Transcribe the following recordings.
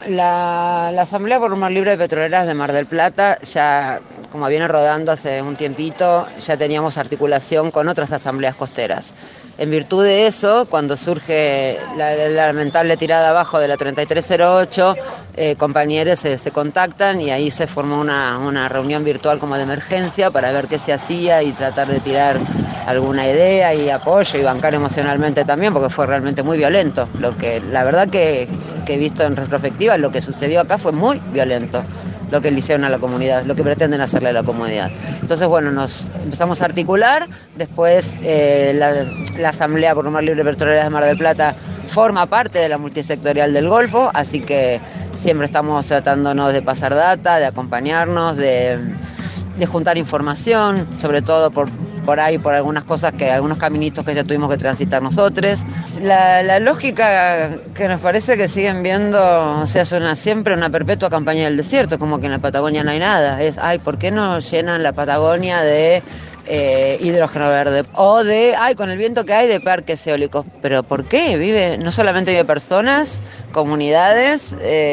La Asamblea por un Mar Libre de Petroleras de Mar del Plata, ya como viene rodando hace un tiempito, ya teníamos articulación con otras asambleas costeras. En virtud de eso, cuando surge la lamentable tirada abajo de la 3308, compañeros se contactan y ahí se formó una reunión virtual como de emergencia para ver qué se hacía y tratar de tirar alguna idea y apoyo y bancar emocionalmente también, porque fue realmente muy violento. La verdad que visto en retrospectiva, lo que sucedió acá fue muy violento, lo que le hicieron a la comunidad, lo que pretenden hacerle a la comunidad. Entonces, bueno, nos empezamos a articular, después la Asamblea por un Mar Libre Petrolera de Mar del Plata forma parte de la multisectorial del Golfo, así que siempre estamos tratándonos de pasar data, de acompañarnos, de juntar información, sobre todo por ahí, por algunas cosas algunos caminitos que ya tuvimos que transitar nosotros. La lógica que nos parece que siguen viendo, o sea, suena siempre una perpetua campaña del desierto, como que en la Patagonia no hay nada. ¿Por qué no llenan la Patagonia de hidrógeno verde? O con el viento que hay, de parques eólicos. ¿Pero por qué? No solamente vive personas, comunidades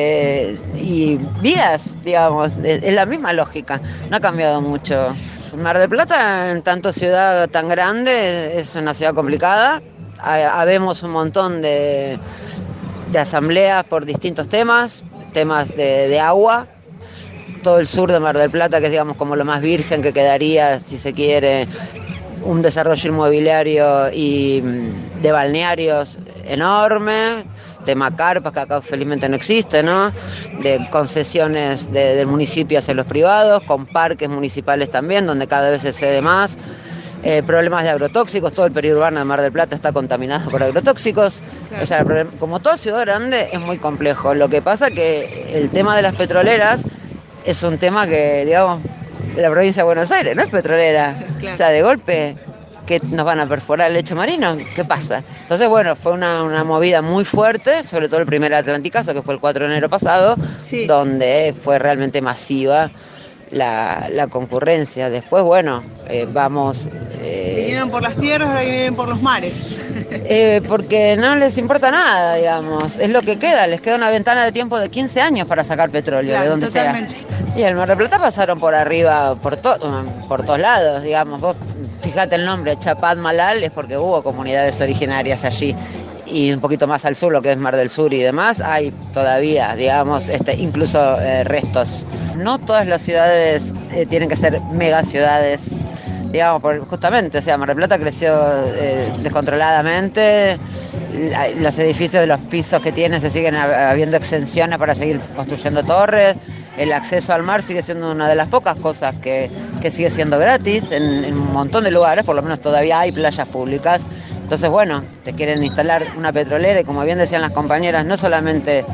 y vidas, digamos. Es la misma lógica, no ha cambiado mucho. Mar del Plata, en tanto ciudad tan grande, es una ciudad complicada. Habemos un montón de asambleas por distintos temas de agua. Todo el sur de Mar del Plata, que es, digamos, como lo más virgen que quedaría, si se quiere, un desarrollo inmobiliario y de balnearios enorme, tema carpas, que acá felizmente no existe, ¿no? De concesiones del municipio hacia los privados, con parques municipales también, donde cada vez se cede más. Problemas de agrotóxicos, todo el periurbano de Mar del Plata está contaminado por agrotóxicos. Claro. O sea, como toda ciudad grande es muy complejo. Lo que pasa que el tema de las petroleras es un tema que, digamos, la provincia de Buenos Aires no es petrolera. Claro. O sea, de golpe, que nos van a perforar el lecho marino, ¿qué pasa? Entonces, bueno, fue una movida muy fuerte, sobre todo el primer Atlanticazo, que fue el 4 de enero pasado, sí, donde fue realmente masiva la concurrencia. Después, bueno, vamos... vinieron por las tierras, ahora vienen por los mares. Porque no les importa nada, digamos. Es lo que queda, les queda una ventana de tiempo de 15 años para sacar petróleo, claro, de donde totalmente sea. Y el Mar del Plata pasaron por arriba, por todos lados, digamos. Vos fíjate el nombre, Chapad Malal, es porque hubo comunidades originarias allí. Y un poquito más al sur, lo que es Mar del Sur y demás, hay todavía, digamos, incluso restos. No todas las ciudades tienen que ser megaciudades, digamos, justamente, o sea, Mar del Plata creció descontroladamente, los edificios de los pisos que tiene se siguen habiendo exenciones para seguir construyendo torres, el acceso al mar sigue siendo una de las pocas cosas que sigue siendo gratis en un montón de lugares, por lo menos todavía hay playas públicas. Entonces, bueno, te quieren instalar una petrolera y, como bien decían las compañeras, no solamente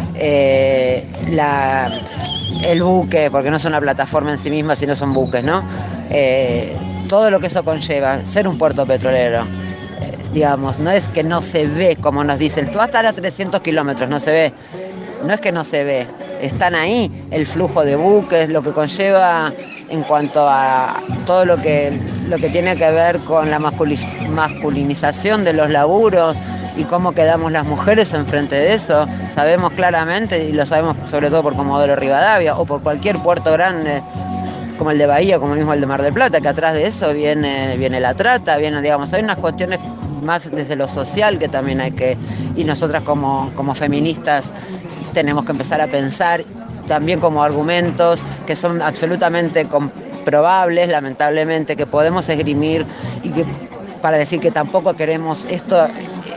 el buque, porque no es una plataforma en sí misma, sino son buques, ¿no? Todo lo que eso conlleva, ser un puerto petrolero, digamos, no es que no se ve, como nos dicen, tú vas a estar a 300 kilómetros, no se ve. No es que no se ve, están ahí, el flujo de buques, lo que conlleva en cuanto a todo lo que tiene que ver con la masculinización de los laburos y cómo quedamos las mujeres enfrente de eso. Sabemos claramente, y lo sabemos sobre todo por Comodoro Rivadavia o por cualquier puerto grande como el de Bahía, como el mismo el de Mar del Plata, que atrás de eso viene la trata, digamos, hay unas cuestiones más desde lo social que también y nosotras como feministas tenemos que empezar a pensar también como argumentos que son absolutamente comprobables, lamentablemente, que podemos esgrimir y que para decir que tampoco queremos esto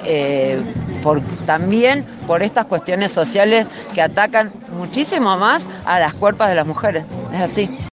también por estas cuestiones sociales que atacan muchísimo más a las cuerpos de las mujeres. Es así.